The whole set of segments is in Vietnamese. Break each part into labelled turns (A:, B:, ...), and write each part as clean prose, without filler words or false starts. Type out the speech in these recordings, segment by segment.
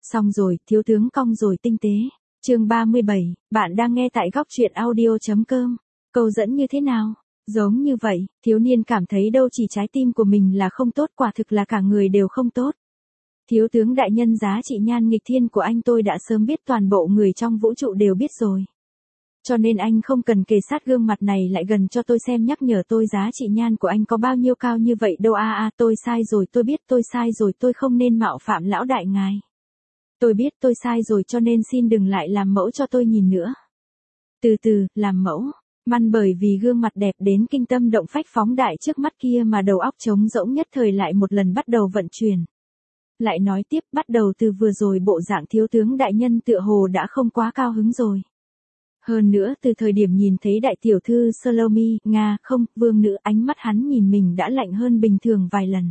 A: Xong rồi, thiếu tướng cong rồi tinh tế. Chương 37, bạn đang nghe tại góc truyện audio.com. Câu dẫn như thế nào? Giống như vậy, thiếu niên cảm thấy đâu chỉ trái tim của mình là không tốt, quả thực là cả người đều không tốt. Thiếu tướng đại nhân, giá trị nhan nghịch thiên của anh tôi đã sớm biết, toàn bộ người trong vũ trụ đều biết rồi. Cho nên anh không cần kề sát gương mặt này lại gần cho tôi xem, nhắc nhở tôi giá trị nhan của anh có bao nhiêu cao như vậy đâu. Tôi sai rồi, tôi biết tôi sai rồi, tôi không nên mạo phạm lão đại ngài. Tôi biết tôi sai rồi, cho nên xin đừng lại làm mẫu cho tôi nhìn nữa. Từ từ, làm mẫu. Man bởi vì gương mặt đẹp đến kinh tâm động phách phóng đại trước mắt kia mà đầu óc trống rỗng nhất thời lại một lần bắt đầu vận chuyển. Lại nói tiếp, bắt đầu từ vừa rồi bộ dạng thiếu tướng đại nhân tựa hồ đã không quá cao hứng rồi. Hơn nữa từ thời điểm nhìn thấy đại tiểu thư Salome, vương nữ, ánh mắt hắn nhìn mình đã lạnh hơn bình thường vài lần.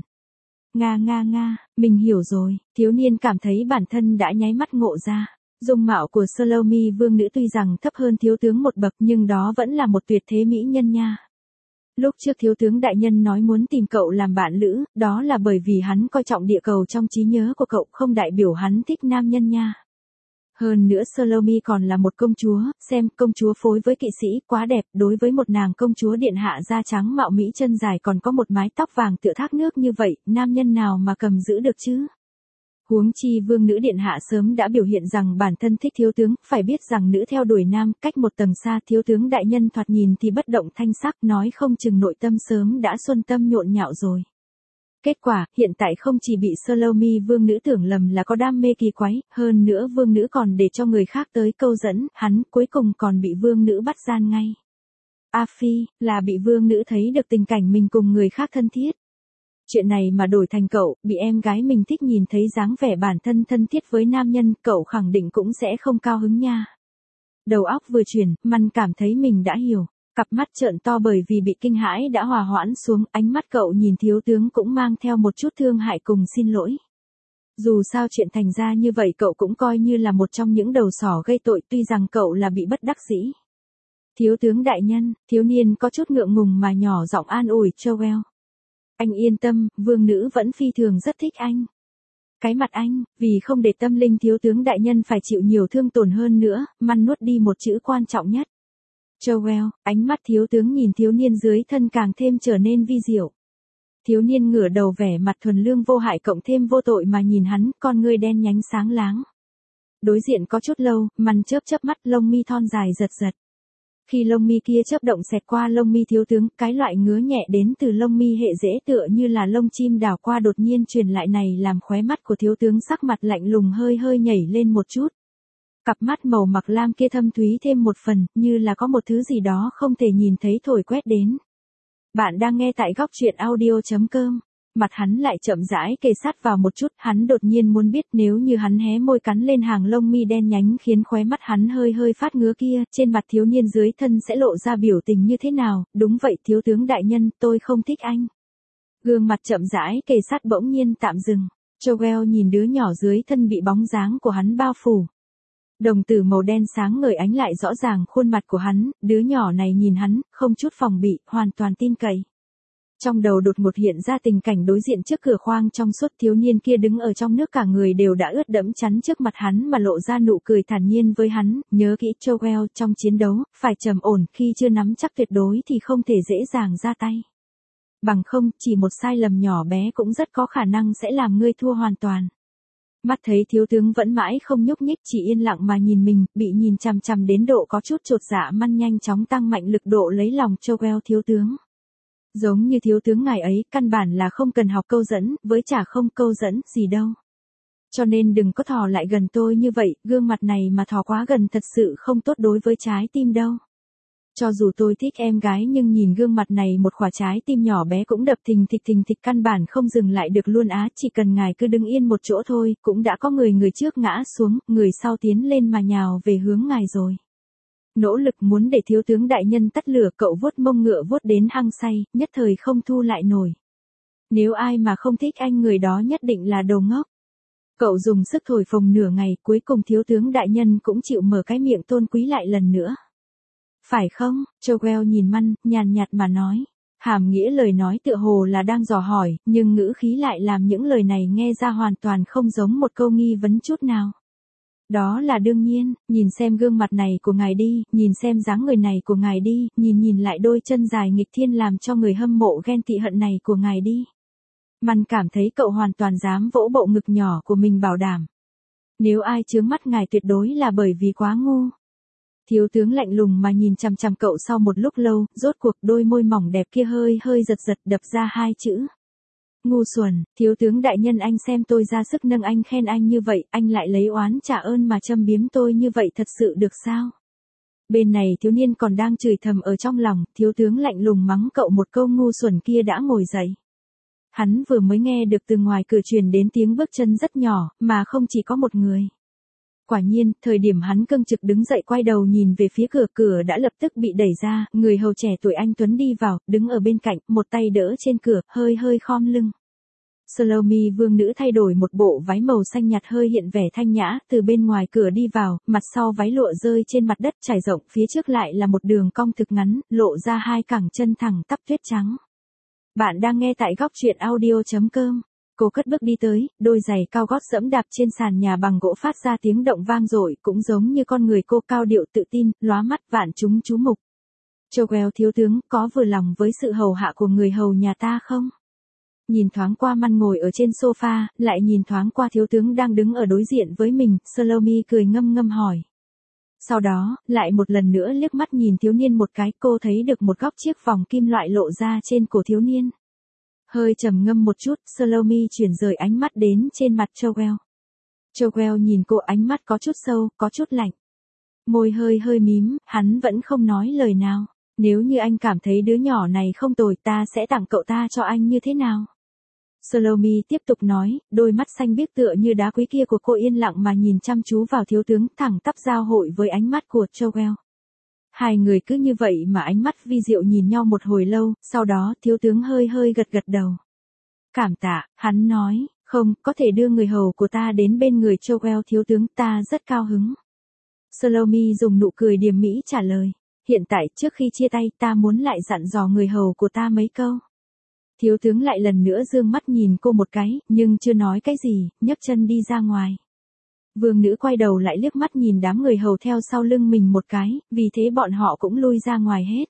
A: Mình hiểu rồi, thiếu niên cảm thấy bản thân đã nháy mắt ngộ ra. Dung mạo của Salome vương nữ tuy rằng thấp hơn thiếu tướng một bậc nhưng đó vẫn là một tuyệt thế mỹ nhân nha. Lúc trước thiếu tướng đại nhân nói muốn tìm cậu làm bạn lữ, đó là bởi vì hắn coi trọng địa cầu trong trí nhớ của cậu, không đại biểu hắn thích nam nhân nha. Hơn nữa Salome còn là một công chúa, xem công chúa phối với kỵ sĩ quá đẹp, đối với một nàng công chúa điện hạ da trắng mạo mỹ chân dài còn có một mái tóc vàng tựa thác nước như vậy, nam nhân nào mà cầm giữ được chứ? Huống chi vương nữ điện hạ sớm đã biểu hiện rằng bản thân thích thiếu tướng, phải biết rằng nữ theo đuổi nam, cách một tầng xa, thiếu tướng đại nhân thoạt nhìn thì bất động thanh sắc, nói không chừng nội tâm sớm đã xuân tâm nhộn nhạo rồi. Kết quả, hiện tại không chỉ bị Salome vương nữ tưởng lầm là có đam mê kỳ quái, hơn nữa vương nữ còn để cho người khác tới câu dẫn, hắn cuối cùng còn bị vương nữ bắt gian ngay. Phi, là bị vương nữ thấy được tình cảnh mình cùng người khác thân thiết. Chuyện này mà đổi thành cậu, bị em gái mình thích nhìn thấy dáng vẻ bản thân thân thiết với nam nhân, cậu khẳng định cũng sẽ không cao hứng nha. Đầu óc vừa chuyển, Man cảm thấy mình đã hiểu. Cặp mắt trợn to bởi vì bị kinh hãi đã hòa hoãn xuống, ánh mắt cậu nhìn thiếu tướng cũng mang theo một chút thương hại cùng xin lỗi. Dù sao chuyện thành ra như vậy cậu cũng coi như là một trong những đầu sỏ gây tội, tuy rằng cậu là bị bất đắc dĩ. Thiếu tướng đại nhân, thiếu niên có chút ngượng ngùng mà nhỏ giọng an ủi Joel. Anh yên tâm, vương nữ vẫn phi thường rất thích anh. Cái mặt anh, vì không để tâm linh thiếu tướng đại nhân phải chịu nhiều thương tổn hơn nữa, Man nuốt đi một chữ quan trọng nhất. Joel, ánh mắt thiếu tướng nhìn thiếu niên dưới thân càng thêm trở nên vi diệu. Thiếu niên ngửa đầu vẻ mặt thuần lương vô hại cộng thêm vô tội mà nhìn hắn, con ngươi đen nhánh sáng láng. Đối diện có chút lâu, Man chớp mắt, lông mi thon dài giật giật. Khi lông mi kia chớp động xẹt qua lông mi thiếu tướng, cái loại ngứa nhẹ đến từ lông mi hệ dễ tựa như là lông chim đảo qua đột nhiên truyền lại này làm khóe mắt của thiếu tướng sắc mặt lạnh lùng hơi nhảy lên một chút. Cặp mắt màu mặc lam kia thâm thúy thêm một phần, như là có một thứ gì đó không thể nhìn thấy thổi quét đến. Bạn đang nghe tại góc truyện audio.com. Mặt hắn lại chậm rãi kề sát vào một chút, hắn đột nhiên muốn biết nếu như hắn hé môi cắn lên hàng lông mi đen nhánh khiến khóe mắt hắn hơi phát ngứa kia, trên mặt thiếu niên dưới thân sẽ lộ ra biểu tình như thế nào. Đúng vậy thiếu tướng đại nhân, tôi không thích anh. Gương mặt chậm rãi kề sát bỗng nhiên tạm dừng. Joel nhìn đứa nhỏ dưới thân bị bóng dáng của hắn bao phủ. Đồng tử màu đen sáng ngời ánh lại rõ ràng khuôn mặt của hắn, đứa nhỏ này nhìn hắn, không chút phòng bị, hoàn toàn tin cậy. Trong đầu đột ngột hiện ra tình cảnh đối diện trước cửa khoang trong suốt, thiếu niên kia đứng ở trong nước cả người đều đã ướt đẫm chắn trước mặt hắn mà lộ ra nụ cười thản nhiên với hắn, nhớ kỹ Joel, trong chiến đấu, phải trầm ổn, khi chưa nắm chắc tuyệt đối thì không thể dễ dàng ra tay. Bằng không, chỉ một sai lầm nhỏ bé cũng rất có khả năng sẽ làm ngươi thua hoàn toàn. Mắt thấy thiếu tướng vẫn mãi không nhúc nhích, chỉ yên lặng mà nhìn mình, bị nhìn chằm chằm đến độ có chút chột dạ, Man nhanh chóng tăng mạnh lực độ lấy lòng Joel thiếu tướng. Giống như thiếu tướng ngài ấy, căn bản là không cần học câu dẫn, với chả không câu dẫn gì đâu. Cho nên đừng có thò lại gần tôi như vậy, gương mặt này mà thò quá gần thật sự không tốt đối với trái tim đâu. Cho dù tôi thích em gái nhưng nhìn gương mặt này một quả trái tim nhỏ bé cũng đập thình thịch căn bản không dừng lại được luôn chỉ cần ngài cứ đứng yên một chỗ thôi, cũng đã có người trước ngã xuống, người sau tiến lên mà nhào về hướng ngài rồi. Nỗ lực muốn để thiếu tướng đại nhân tắt lửa, cậu vuốt mông ngựa vuốt đến hăng say, nhất thời không thu lại nổi. Nếu ai mà không thích anh người đó nhất định là đồ ngốc. Cậu dùng sức thổi phồng nửa ngày, cuối cùng thiếu tướng đại nhân cũng chịu mở cái miệng tôn quý lại lần nữa. Phải không? Joel nhìn Man, nhàn nhạt mà nói. Hàm nghĩa lời nói tựa hồ là đang dò hỏi, nhưng ngữ khí lại làm những lời này nghe ra hoàn toàn không giống một câu nghi vấn chút nào. Đó là đương nhiên, nhìn xem gương mặt này của ngài đi, nhìn xem dáng người này của ngài đi, nhìn lại đôi chân dài nghịch thiên làm cho người hâm mộ ghen tị hận này của ngài đi. Man cảm thấy cậu hoàn toàn dám vỗ bộ ngực nhỏ của mình bảo đảm. Nếu ai chướng mắt ngài tuyệt đối là bởi vì quá ngu. Thiếu tướng lạnh lùng mà nhìn chằm chằm cậu sau một lúc lâu, rốt cuộc đôi môi mỏng đẹp kia hơi giật giật đập ra hai chữ. Ngu xuẩn, thiếu tướng đại nhân anh xem tôi ra sức nâng anh khen anh như vậy, anh lại lấy oán trả ơn mà châm biếm tôi như vậy thật sự được sao? Bên này thiếu niên còn đang chửi thầm ở trong lòng, thiếu tướng lạnh lùng mắng cậu một câu ngu xuẩn kia đã ngồi dậy. Hắn vừa mới nghe được từ ngoài cửa truyền đến tiếng bước chân rất nhỏ, mà không chỉ có một người. Quả nhiên, thời điểm hắn cương trực đứng dậy quay đầu nhìn về phía cửa, cửa đã lập tức bị đẩy ra, người hầu trẻ tuổi anh Tuấn đi vào, đứng ở bên cạnh, một tay đỡ trên cửa, hơi khom lưng. Salome vương nữ thay đổi một bộ váy màu xanh nhạt hơi hiện vẻ thanh nhã, từ bên ngoài cửa đi vào, mặt sau váy lụa rơi trên mặt đất trải rộng, phía trước lại là một đường cong thực ngắn, lộ ra hai cẳng chân thẳng tắp tuyết trắng. Bạn đang nghe tại góc truyện audio.com. Cô cất bước đi tới, đôi giày cao gót dẫm đạp trên sàn nhà bằng gỗ phát ra tiếng động vang dội, cũng giống như con người cô cao điệu tự tin, lóa mắt vạn chúng chú mục. Joel thiếu tướng, có vừa lòng với sự hầu hạ của người hầu nhà ta không? Nhìn thoáng qua Man ngồi ở trên sofa, lại nhìn thoáng qua thiếu tướng đang đứng ở đối diện với mình, Salome cười ngâm ngâm hỏi. Sau đó, lại một lần nữa liếc mắt nhìn thiếu niên một cái, cô thấy được một góc chiếc vòng kim loại lộ ra trên cổ thiếu niên. Hơi trầm ngâm một chút, Salome chuyển rời ánh mắt đến trên mặt Joel. Joel nhìn cô ánh mắt có chút sâu, có chút lạnh. Môi hơi mím, hắn vẫn không nói lời nào. Nếu như anh cảm thấy đứa nhỏ này không tồi ta sẽ tặng cậu ta cho anh như thế nào? Salome tiếp tục nói, đôi mắt xanh biếc tựa như đá quý kia của cô yên lặng mà nhìn chăm chú vào thiếu tướng thẳng tắp giao hội với ánh mắt của Joel. Hai người cứ như vậy mà ánh mắt vi diệu nhìn nhau một hồi lâu, sau đó thiếu tướng hơi gật đầu. Cảm tạ, hắn nói, không, có thể đưa người hầu của ta đến bên người Joel thiếu tướng ta rất cao hứng. Salome dùng nụ cười điềm mỹ trả lời, hiện tại trước khi chia tay ta muốn lại dặn dò người hầu của ta mấy câu. Thiếu tướng lại lần nữa dương mắt nhìn cô một cái, nhưng chưa nói cái gì, nhấc chân đi ra ngoài. Vương nữ quay đầu lại liếc mắt nhìn đám người hầu theo sau lưng mình một cái, vì thế bọn họ cũng lui ra ngoài hết.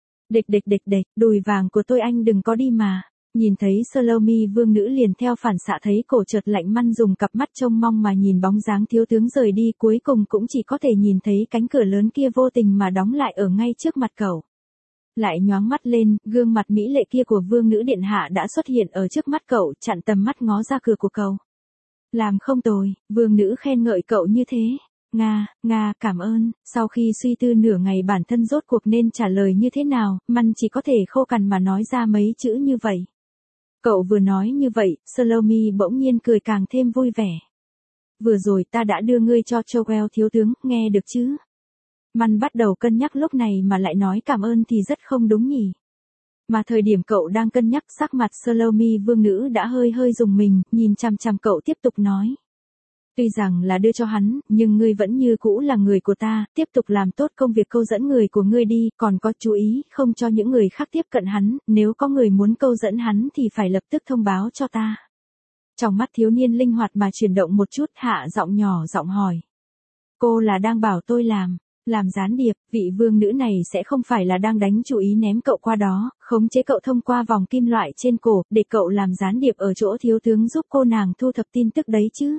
A: Địch, đùi vàng của tôi anh đừng có đi mà. Nhìn thấy Salome vương nữ liền theo phản xạ thấy cổ chợt lạnh Man dùng cặp mắt trông mong mà nhìn bóng dáng thiếu tướng rời đi, cuối cùng cũng chỉ có thể nhìn thấy cánh cửa lớn kia vô tình mà đóng lại ở ngay trước mặt cậu. Lại nhoáng mắt lên, gương mặt mỹ lệ kia của vương nữ điện hạ đã xuất hiện ở trước mắt cậu, chặn tầm mắt ngó ra cửa của cậu. Làm không tồi, vương nữ khen ngợi cậu như thế. Nga, cảm ơn. Sau khi suy tư nửa ngày bản thân rốt cuộc nên trả lời như thế nào, Man chỉ có thể khô cằn mà nói ra mấy chữ như vậy. Cậu vừa nói như vậy, Salome bỗng nhiên cười càng thêm vui vẻ. Vừa rồi ta đã đưa ngươi cho Joel thiếu tướng, nghe được chứ? Man bắt đầu cân nhắc lúc này mà lại nói cảm ơn thì rất không đúng nhỉ. Mà thời điểm cậu đang cân nhắc sắc mặt Salome vương nữ đã hơi rùng mình, nhìn chằm chằm cậu tiếp tục nói. Tuy rằng là đưa cho hắn, nhưng ngươi vẫn như cũ là người của ta, tiếp tục làm tốt công việc câu dẫn người của ngươi đi, còn có chú ý, không cho những người khác tiếp cận hắn, nếu có người muốn câu dẫn hắn thì phải lập tức thông báo cho ta. Trong mắt thiếu niên linh hoạt mà chuyển động một chút, hạ giọng nhỏ giọng hỏi. Cô là đang bảo tôi làm gián điệp, vị vương nữ này sẽ không phải là đang đánh chú ý ném cậu qua đó, khống chế cậu thông qua vòng kim loại trên cổ, để cậu làm gián điệp ở chỗ thiếu tướng giúp cô nàng thu thập tin tức đấy chứ.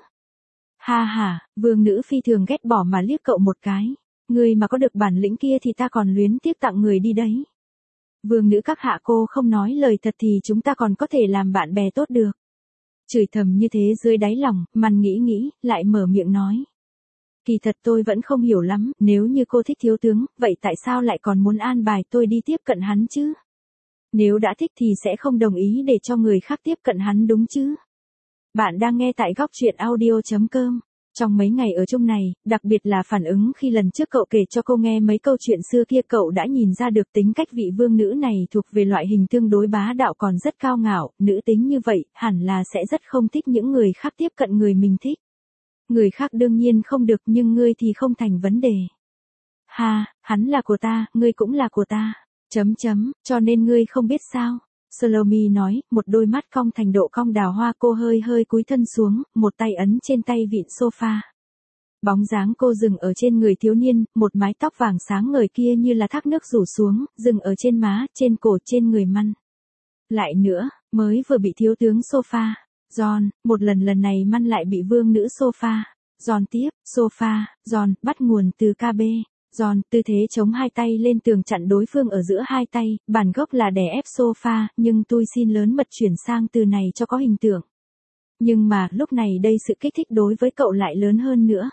A: Ha, vương nữ phi thường ghét bỏ mà liếc cậu một cái. Người mà có được bản lĩnh kia thì ta còn luyến tiếc tặng người đi đấy. Vương nữ các hạ cô không nói lời thật thì chúng ta còn có thể làm bạn bè tốt được. Chửi thầm như thế dưới đáy lòng, Man nghĩ, lại mở miệng nói. Kỳ thật tôi vẫn không hiểu lắm, nếu như cô thích thiếu tướng, vậy tại sao lại còn muốn an bài tôi đi tiếp cận hắn chứ? Nếu đã thích thì sẽ không đồng ý để cho người khác tiếp cận hắn đúng chứ? Bạn đang nghe tại góc truyện audio.com. Trong mấy ngày ở chung này, đặc biệt là phản ứng khi lần trước cậu kể cho cô nghe mấy câu chuyện xưa kia, cậu đã nhìn ra được tính cách vị vương nữ này thuộc về loại hình tương đối bá đạo còn rất cao ngạo, nữ tính như vậy, hẳn là sẽ rất không thích những người khác tiếp cận người mình thích. Người khác đương nhiên không được nhưng ngươi thì không thành vấn đề. Ha, hắn là của ta, ngươi cũng là của ta. Cho nên ngươi không biết sao. Salome nói, một đôi mắt cong thành độ cong đào hoa, cô hơi hơi cúi thân xuống, một tay ấn trên tay vịn sofa. Bóng dáng cô dừng ở trên người thiếu niên, một mái tóc vàng sáng ngời kia như là thác nước rủ xuống, dừng ở trên má, trên cổ, trên người man. Lại nữa, mới vừa bị thiếu tướng sofa. Giòn, một lần này man lại bị vương nữ sofa. Giòn tiếp, sofa, giòn, bắt nguồn từ KB. Giòn, tư thế chống hai tay lên tường chặn đối phương ở giữa hai tay, bản gốc là đè ép sofa, nhưng tôi xin lớn mật chuyển sang từ này cho có hình tượng. Nhưng mà, lúc này đây sự kích thích đối với cậu lại lớn hơn nữa.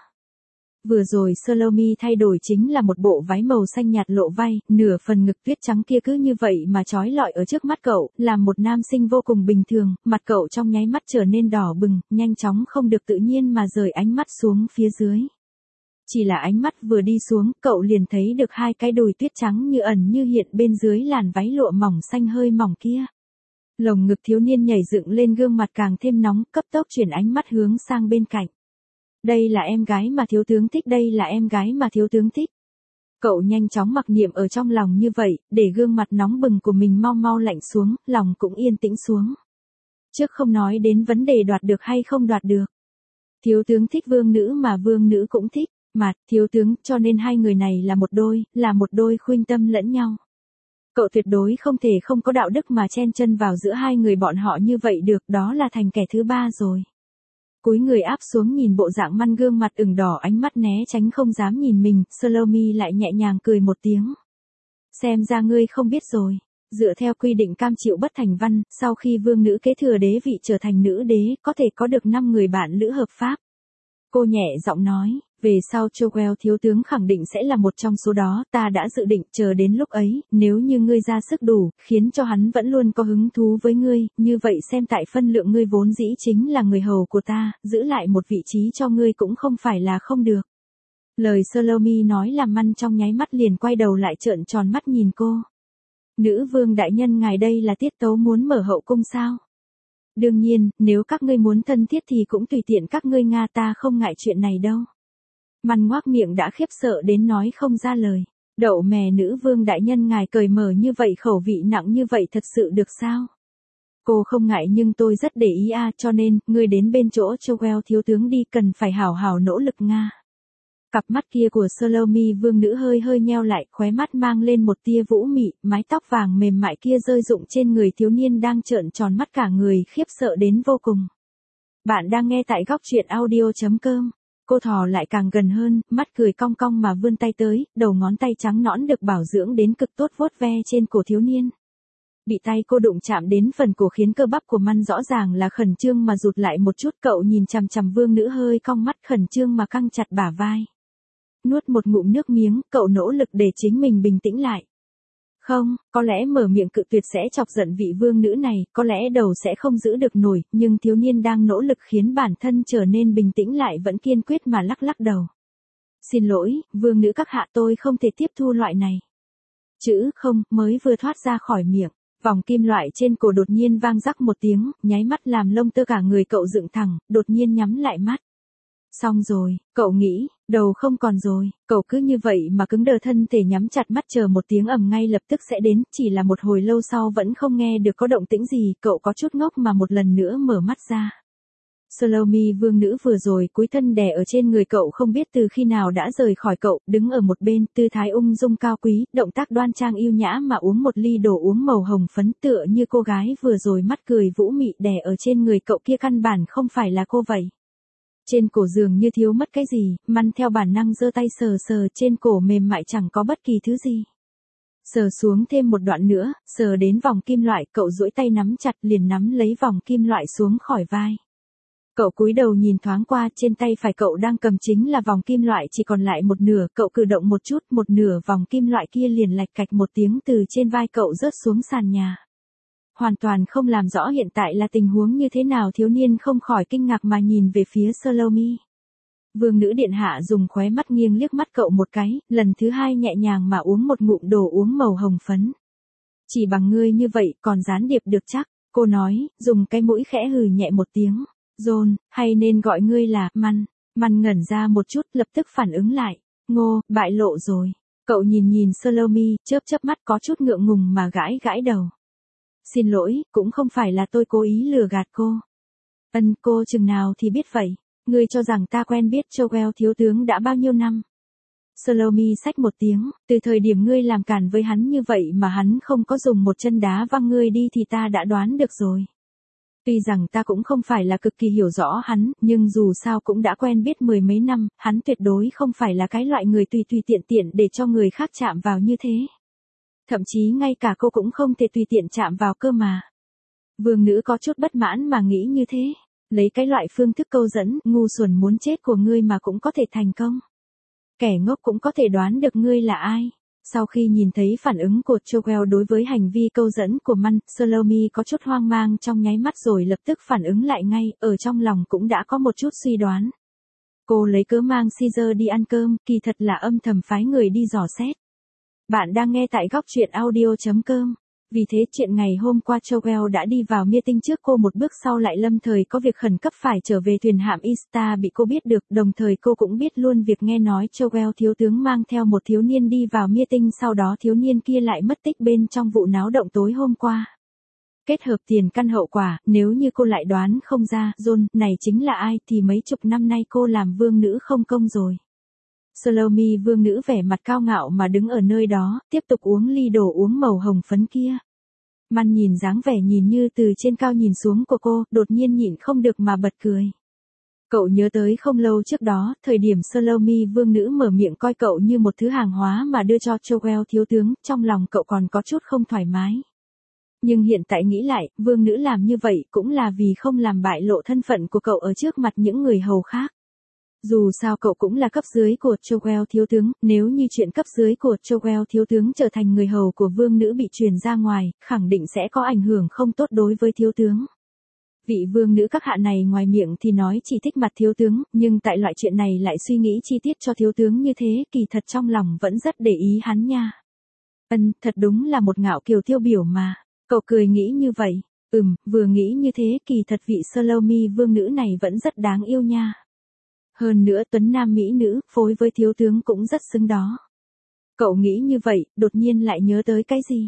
A: Vừa rồi Salome thay đổi chính là một bộ váy màu xanh nhạt lộ vai, nửa phần ngực tuyết trắng kia cứ như vậy mà trói lọi ở trước mắt cậu, làm một nam sinh vô cùng bình thường, mặt cậu trong nháy mắt trở nên đỏ bừng, nhanh chóng không được tự nhiên mà rời ánh mắt xuống phía dưới. Chỉ là ánh mắt vừa đi xuống, cậu liền thấy được hai cái đùi tuyết trắng như ẩn như hiện bên dưới làn váy lụa mỏng xanh hơi mỏng kia. Lồng ngực thiếu niên nhảy dựng lên, gương mặt càng thêm nóng, cấp tốc chuyển ánh mắt hướng sang bên cạnh. Đây là em gái mà thiếu tướng thích, đây là em gái mà thiếu tướng thích. Cậu nhanh chóng mặc niệm ở trong lòng như vậy, để gương mặt nóng bừng của mình mau mau lạnh xuống, lòng cũng yên tĩnh xuống. Trước không nói đến vấn đề đoạt được hay không đoạt được. Thiếu tướng thích vương nữ mà vương nữ cũng thích, mà, thiếu tướng, cho nên hai người này là một đôi khuynh tâm lẫn nhau. Cậu tuyệt đối không thể không có đạo đức mà chen chân vào giữa hai người bọn họ như vậy được, đó là thành kẻ thứ ba rồi. Cúi người áp xuống nhìn bộ dạng man, gương mặt ửng đỏ, ánh mắt né tránh không dám nhìn mình, Salome lại nhẹ nhàng cười một tiếng. Xem ra ngươi không biết rồi. Dựa theo quy định cam chịu bất thành văn, sau khi vương nữ kế thừa đế vị trở thành nữ đế, có thể có được 5 người bạn lữ hợp pháp. Cô nhẹ giọng nói, về sau Joel thiếu tướng khẳng định sẽ là một trong số đó, ta đã dự định chờ đến lúc ấy, nếu như ngươi ra sức đủ, khiến cho hắn vẫn luôn có hứng thú với ngươi, như vậy xem tại phân lượng ngươi vốn dĩ chính là người hầu của ta, giữ lại một vị trí cho ngươi cũng không phải là không được. Lời Salome nói làm man trong nháy mắt liền quay đầu lại trợn tròn mắt nhìn cô. Nữ vương đại nhân, ngài đây là tiết tấu muốn mở hậu cung sao? Đương nhiên, nếu các ngươi muốn thân thiết thì cũng tùy tiện các ngươi, Nga, ta không ngại chuyện này đâu. Man ngoác miệng đã khiếp sợ đến nói không ra lời. Đậu mè, nữ vương đại nhân, ngài cởi mở như vậy, khẩu vị nặng như vậy thật sự được sao? Cô không ngại nhưng tôi rất để ý cho nên, ngươi đến bên chỗ Joel thiếu tướng đi, cần phải hảo hảo nỗ lực, Nga. Cặp mắt kia của Salome vương nữ hơi hơi nheo lại, khóe mắt mang lên một tia vũ mị, mái tóc vàng mềm mại kia rơi rụng trên người thiếu niên đang trợn tròn mắt, cả người khiếp sợ đến vô cùng. Bạn đang nghe tại góc truyện audio.com. Cô thò lại càng gần hơn, mắt cười cong cong mà vươn tay tới, đầu ngón tay trắng nõn được bảo dưỡng đến cực tốt vuốt ve trên cổ thiếu niên. Bị tay cô đụng chạm đến phần cổ khiến cơ bắp của man rõ ràng là khẩn trương mà rụt lại một chút, cậu nhìn chằm chằm vương nữ hơi cong mắt, khẩn trương mà căng chặt bả vai. Nuốt một ngụm nước miếng, cậu nỗ lực để chính mình bình tĩnh lại. Không, có lẽ mở miệng cự tuyệt sẽ chọc giận vị vương nữ này, có lẽ đầu sẽ không giữ được nổi, nhưng thiếu niên đang nỗ lực khiến bản thân trở nên bình tĩnh lại vẫn kiên quyết mà lắc lắc đầu. Xin lỗi, vương nữ các hạ, tôi không thể tiếp thu loại này. Chữ không mới vừa thoát ra khỏi miệng, vòng kim loại trên cổ đột nhiên vang rắc một tiếng, nháy mắt làm lông tơ cả người cậu dựng thẳng, đột nhiên nhắm lại mắt. Xong rồi, cậu nghĩ, đầu không còn rồi, cậu cứ như vậy mà cứng đờ thân thể nhắm chặt mắt chờ một tiếng ầm ngay lập tức sẽ đến, chỉ là một hồi lâu sau vẫn không nghe được có động tĩnh gì, cậu có chút ngốc mà một lần nữa mở mắt ra. Salome vương nữ vừa rồi cúi thân đè ở trên người cậu không biết từ khi nào đã rời khỏi cậu, đứng ở một bên, tư thái ung dung cao quý, động tác đoan trang yêu nhã mà uống một ly đồ uống màu hồng phấn, tựa như cô gái vừa rồi mắt cười vũ mị đè ở trên người cậu kia căn bản không phải là cô vậy. Trên cổ giường như thiếu mất cái gì, man theo bản năng giơ tay sờ sờ trên cổ mềm mại chẳng có bất kỳ thứ gì. Sờ xuống thêm một đoạn nữa, sờ đến vòng kim loại, cậu duỗi tay nắm chặt liền nắm lấy vòng kim loại xuống khỏi vai. Cậu cúi đầu nhìn thoáng qua, trên tay phải cậu đang cầm chính là vòng kim loại chỉ còn lại một nửa, cậu cử động một chút, một nửa vòng kim loại kia liền lạch cạch một tiếng từ trên vai cậu rớt xuống sàn nhà. Hoàn toàn không làm rõ hiện tại là tình huống như thế nào, thiếu niên không khỏi kinh ngạc mà nhìn về phía Salome. Vương nữ điện hạ dùng khóe mắt nghiêng liếc mắt cậu một cái, lần thứ hai nhẹ nhàng mà uống một ngụm đồ uống màu hồng phấn. Chỉ bằng ngươi như vậy còn gián điệp được chắc, cô nói, dùng cái mũi khẽ hừ nhẹ một tiếng. John, hay nên gọi ngươi là Man. Man ngẩn ra một chút, lập tức phản ứng lại. Ngô, bại lộ rồi. Cậu nhìn nhìn Salome, chớp chớp mắt có chút ngượng ngùng mà gãi gãi đầu. Xin lỗi, cũng không phải là tôi cố ý lừa gạt cô. Cô chừng nào thì biết vậy. Ngươi cho rằng ta quen biết Joel thiếu tướng đã bao nhiêu năm. Salome xách một tiếng, từ thời điểm ngươi làm cản với hắn như vậy mà hắn không có dùng một chân đá văng ngươi đi thì ta đã đoán được rồi. Tuy rằng ta cũng không phải là cực kỳ hiểu rõ hắn, nhưng dù sao cũng đã quen biết mười mấy năm, hắn tuyệt đối không phải là cái loại người tùy tùy tiện tiện để cho người khác chạm vào như thế. Thậm chí ngay cả cô cũng không thể tùy tiện chạm vào cơ mà. Vương nữ có chút bất mãn mà nghĩ như thế. Lấy cái loại phương thức câu dẫn, ngu xuẩn muốn chết của ngươi mà cũng có thể thành công. Kẻ ngốc cũng có thể đoán được ngươi là ai. Sau khi nhìn thấy phản ứng của Joel đối với hành vi câu dẫn của Man, Salome có chút hoang mang trong nháy mắt rồi lập tức phản ứng lại ngay, ở trong lòng cũng đã có một chút suy đoán. Cô lấy cớ mang Caesar đi ăn cơm, kỳ thật là âm thầm phái người đi dò xét. Bạn đang nghe tại góc truyện audio.com. Vì thế chuyện ngày hôm qua Joel đã đi vào meeting trước cô một bước sau lại lâm thời có việc khẩn cấp phải trở về thuyền hạm Ista bị cô biết được, đồng thời cô cũng biết luôn việc nghe nói Joel thiếu tướng mang theo một thiếu niên đi vào meeting sau đó thiếu niên kia lại mất tích bên trong vụ náo động tối hôm qua. Kết hợp tiền căn hậu quả, nếu như cô lại đoán không ra, John này chính là ai thì mấy chục năm nay cô làm vương nữ không công rồi. Salome vương nữ vẻ mặt cao ngạo mà đứng ở nơi đó, tiếp tục uống ly đồ uống màu hồng phấn kia. Man nhìn dáng vẻ nhìn như từ trên cao nhìn xuống của cô, đột nhiên nhịn không được mà bật cười. Cậu nhớ tới không lâu trước đó, thời điểm Salome vương nữ mở miệng coi cậu như một thứ hàng hóa mà đưa cho Joel thiếu tướng, trong lòng cậu còn có chút không thoải mái. Nhưng hiện tại nghĩ lại, vương nữ làm như vậy cũng là vì không làm bại lộ thân phận của cậu ở trước mặt những người hầu khác. Dù sao cậu cũng là cấp dưới của Joel thiếu tướng, nếu như chuyện cấp dưới của Joel thiếu tướng trở thành người hầu của vương nữ bị truyền ra ngoài, khẳng định sẽ có ảnh hưởng không tốt đối với thiếu tướng. Vị vương nữ các hạ này ngoài miệng thì nói chỉ thích mặt thiếu tướng, nhưng tại loại chuyện này lại suy nghĩ chi tiết cho thiếu tướng như thế, kỳ thật trong lòng vẫn rất để ý hắn nha. Thật đúng là một ngạo kiều tiêu biểu mà. Cậu cười nghĩ như vậy. Vừa nghĩ như thế kỳ thật vị Salome vương nữ này vẫn rất đáng yêu nha. Hơn nữa tuấn nam mỹ nữ, phối với thiếu tướng cũng rất xứng đó. Cậu nghĩ như vậy, đột nhiên lại nhớ tới cái gì?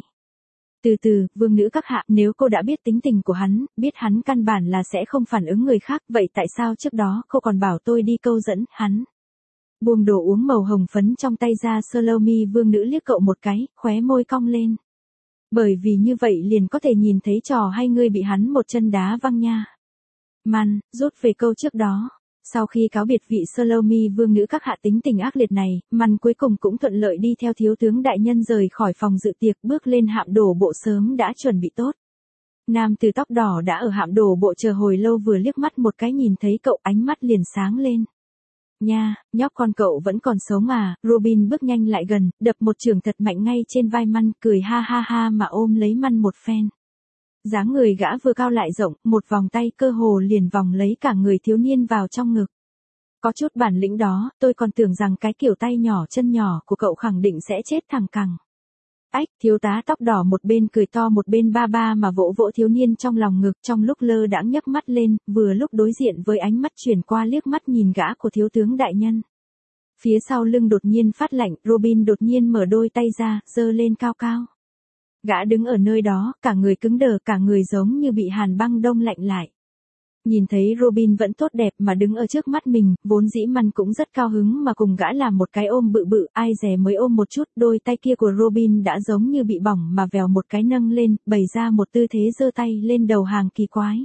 A: Từ từ, vương nữ các hạ, nếu cô đã biết tính tình của hắn, biết hắn căn bản là sẽ không phản ứng người khác, vậy tại sao trước đó cô còn bảo tôi đi câu dẫn hắn? Buông đồ uống màu hồng phấn trong tay ra, Salome vương nữ liếc cậu một cái, khóe môi cong lên. Bởi vì như vậy liền có thể nhìn thấy trò hay ngươi bị hắn một chân đá văng nha. Man, rút về câu trước đó. Sau khi cáo biệt vị Salome vương nữ các hạ tính tình ác liệt này, Man cuối cùng cũng thuận lợi đi theo thiếu tướng đại nhân rời khỏi phòng dự tiệc, bước lên hạm đổ bộ sớm đã chuẩn bị tốt. Nam từ tóc đỏ đã ở hạm đổ bộ chờ hồi lâu vừa liếc mắt một cái nhìn thấy cậu ánh mắt liền sáng lên. Nha, nhóc con cậu vẫn còn sống à? Robin bước nhanh lại gần, đập một chưởng thật mạnh ngay trên vai Man, cười ha ha ha mà ôm lấy Man một phen. Dáng người gã vừa cao lại rộng, một vòng tay cơ hồ liền vòng lấy cả người thiếu niên vào trong ngực. Có chút bản lĩnh đó, tôi còn tưởng rằng cái kiểu tay nhỏ chân nhỏ của cậu khẳng định sẽ chết thẳng cẳng. Ách, thiếu tá tóc đỏ một bên cười to một bên ba ba mà vỗ vỗ thiếu niên trong lòng ngực, trong lúc lơ đãng nhấc mắt lên, vừa lúc đối diện với ánh mắt chuyển qua liếc mắt nhìn gã của thiếu tướng đại nhân. Phía sau lưng đột nhiên phát lạnh, Robin đột nhiên mở đôi tay ra, giơ lên cao cao. Gã đứng ở nơi đó, cả người cứng đờ, cả người giống như bị hàn băng đông lạnh lại. Nhìn thấy Robin vẫn tốt đẹp mà đứng ở trước mắt mình, vốn dĩ Man cũng rất cao hứng mà cùng gã làm một cái ôm bự bự, ai dè mới ôm một chút, đôi tay kia của Robin đã giống như bị bỏng mà vèo một cái nâng lên, bày ra một tư thế giơ tay lên đầu hàng kỳ quái.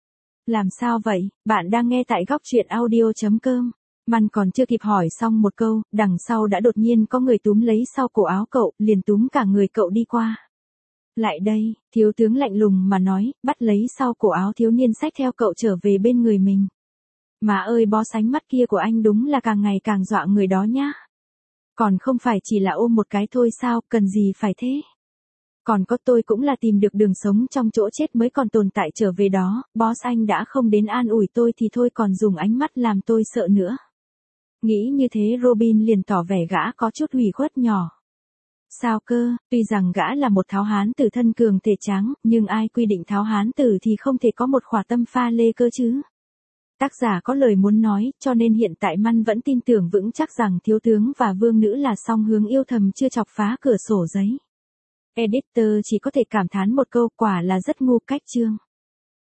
A: Làm sao vậy? Bạn đang nghe tại góc truyện audio.com. Man còn chưa kịp hỏi xong một câu, đằng sau đã đột nhiên có người túm lấy sau cổ áo cậu, liền túm cả người cậu đi qua. Lại đây, thiếu tướng lạnh lùng mà nói, bắt lấy sau cổ áo thiếu niên xách theo cậu trở về bên người mình. Mà ơi bó sánh mắt kia của anh đúng là càng ngày càng dọa người đó nhá. Còn không phải chỉ là ôm một cái thôi sao, cần gì phải thế. Còn có tôi cũng là tìm được đường sống trong chỗ chết mới còn tồn tại trở về đó, boss anh đã không đến an ủi tôi thì thôi còn dùng ánh mắt làm tôi sợ nữa. Nghĩ như thế Robin liền tỏ vẻ gã có chút ủy khuất nhỏ. Sao cơ, tuy rằng gã là một tháo hán tử thân cường thể tráng, nhưng ai quy định tháo hán tử thì không thể có một khỏa tâm pha lê cơ chứ. Tác giả có lời muốn nói, cho nên hiện tại Man vẫn tin tưởng vững chắc rằng thiếu tướng và vương nữ là song hướng yêu thầm chưa chọc phá cửa sổ giấy. Editor chỉ có thể cảm thán một câu, quả là rất ngu cách chương.